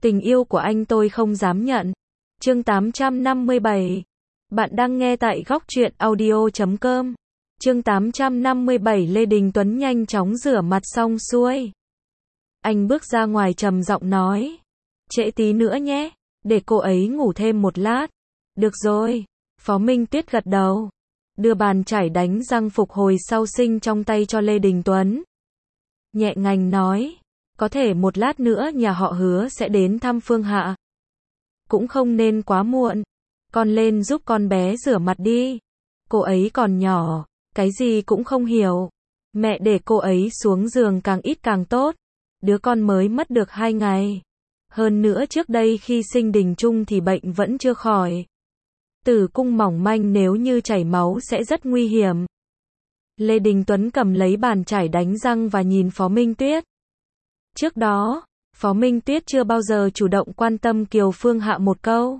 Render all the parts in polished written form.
Tình yêu của anh tôi không dám nhận. Chương 857. Bạn đang nghe tại góc truyện audio.com. Chương 857. Lê Đình Tuấn nhanh chóng rửa mặt xong xuôi. Anh bước ra ngoài trầm giọng nói. Trễ tí nữa nhé, để cô ấy ngủ thêm một lát. Được rồi. Phó Minh Tuyết gật đầu. Đưa bàn chải đánh răng phục hồi sau sinh trong tay cho Lê Đình Tuấn. Nhẹ nhàng nói. Có thể một lát nữa nhà họ Hứa sẽ đến thăm Phương Hạ. Cũng không nên quá muộn. Con lên giúp con bé rửa mặt đi. Cô ấy còn nhỏ, cái gì cũng không hiểu. Mẹ để cô ấy xuống giường càng ít càng tốt. Đứa con mới mất được 2 ngày. Hơn nữa trước đây khi sinh Đình Trung thì bệnh vẫn chưa khỏi. Tử cung mỏng manh nếu như chảy máu sẽ rất nguy hiểm. Lê Đình Tuấn cầm lấy bàn chải đánh răng và nhìn Phó Minh Tuyết. Trước đó, Phó Minh Tuyết chưa bao giờ chủ động quan tâm Kiều Phương Hạ một câu.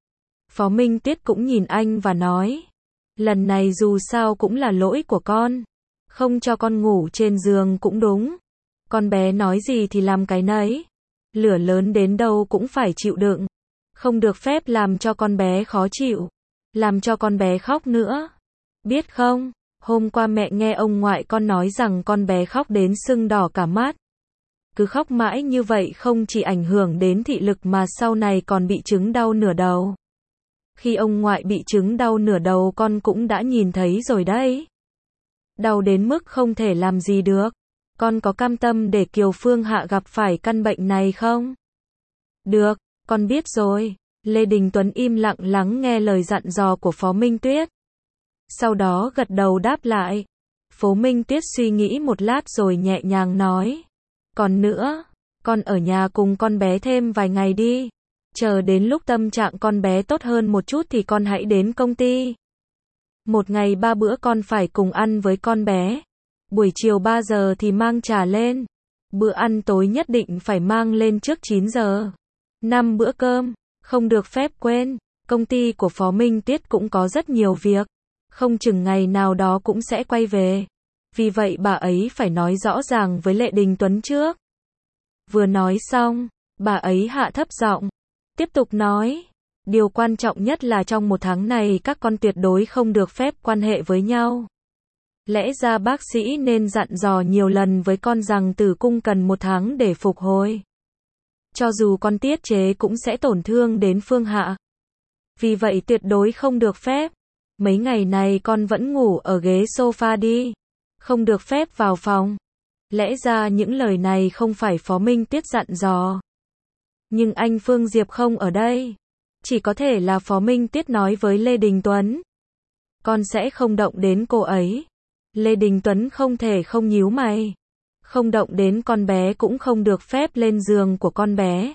Phó Minh Tuyết cũng nhìn anh và nói. Lần này dù sao cũng là lỗi của con. Không cho con ngủ trên giường cũng đúng. Con bé nói gì thì làm cái nấy. Lửa lớn đến đâu cũng phải chịu đựng. Không được phép làm cho con bé khó chịu. Làm cho con bé khóc nữa. Biết không, hôm qua mẹ nghe ông ngoại con nói rằng con bé khóc đến sưng đỏ cả mắt. Cứ khóc mãi như vậy không chỉ ảnh hưởng đến thị lực mà sau này còn bị chứng đau nửa đầu. Khi ông ngoại bị chứng đau nửa đầu con cũng đã nhìn thấy rồi đấy. Đau đến mức không thể làm gì được. Con có cam tâm để Kiều Phương Hạ gặp phải căn bệnh này không? Được, con biết rồi. Lê Đình Tuấn im lặng lắng nghe lời dặn dò của Phó Minh Tuyết. Sau đó gật đầu đáp lại. Phó Minh Tuyết suy nghĩ một lát rồi nhẹ nhàng nói. Còn nữa, con ở nhà cùng con bé thêm vài ngày đi. Chờ đến lúc tâm trạng con bé tốt hơn một chút thì con hãy đến công ty. Một ngày 3 bữa con phải cùng ăn với con bé. Buổi chiều 3 giờ thì mang trà lên. Bữa ăn tối nhất định phải mang lên trước 9 giờ. 5 bữa cơm, không được phép quên. Công ty của Phó Minh Tuyết cũng có rất nhiều việc. Không chừng ngày nào đó cũng sẽ quay về. Vì vậy bà ấy phải nói rõ ràng với Lê Đình Tuấn trước. Vừa nói xong, bà ấy hạ thấp giọng. Tiếp tục nói. Điều quan trọng nhất là trong 1 tháng này các con tuyệt đối không được phép quan hệ với nhau. Lẽ ra bác sĩ nên dặn dò nhiều lần với con rằng tử cung cần 1 tháng để phục hồi. Cho dù con tiết chế cũng sẽ tổn thương đến Phương Hạ. Vì vậy tuyệt đối không được phép. Mấy ngày này con vẫn ngủ ở ghế sofa đi. Không được phép vào phòng. Lẽ ra những lời này không phải Phó Minh Tuyết dặn dò. Nhưng anh Phương Diệp không ở đây. Chỉ có thể là Phó Minh Tuyết nói với Lê Đình Tuấn. Con sẽ không động đến cô ấy. Lê Đình Tuấn không thể không nhíu mày. Không động đến con bé cũng không được phép lên giường của con bé.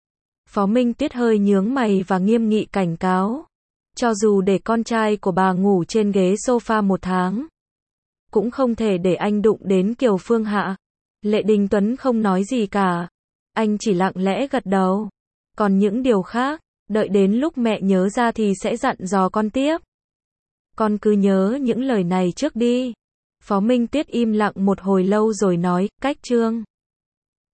Phó Minh Tuyết hơi nhướng mày và nghiêm nghị cảnh cáo. Cho dù để con trai của bà ngủ trên ghế sofa 1 tháng. Cũng không thể để anh đụng đến Kiều Phương Hạ. Lê Đình Tuấn không nói gì cả. Anh chỉ lặng lẽ gật đầu. Còn những điều khác, đợi đến lúc mẹ nhớ ra thì sẽ dặn dò con tiếp. Con cứ nhớ những lời này trước đi. Phó Minh Tuyết im lặng một hồi lâu rồi nói, cách chương.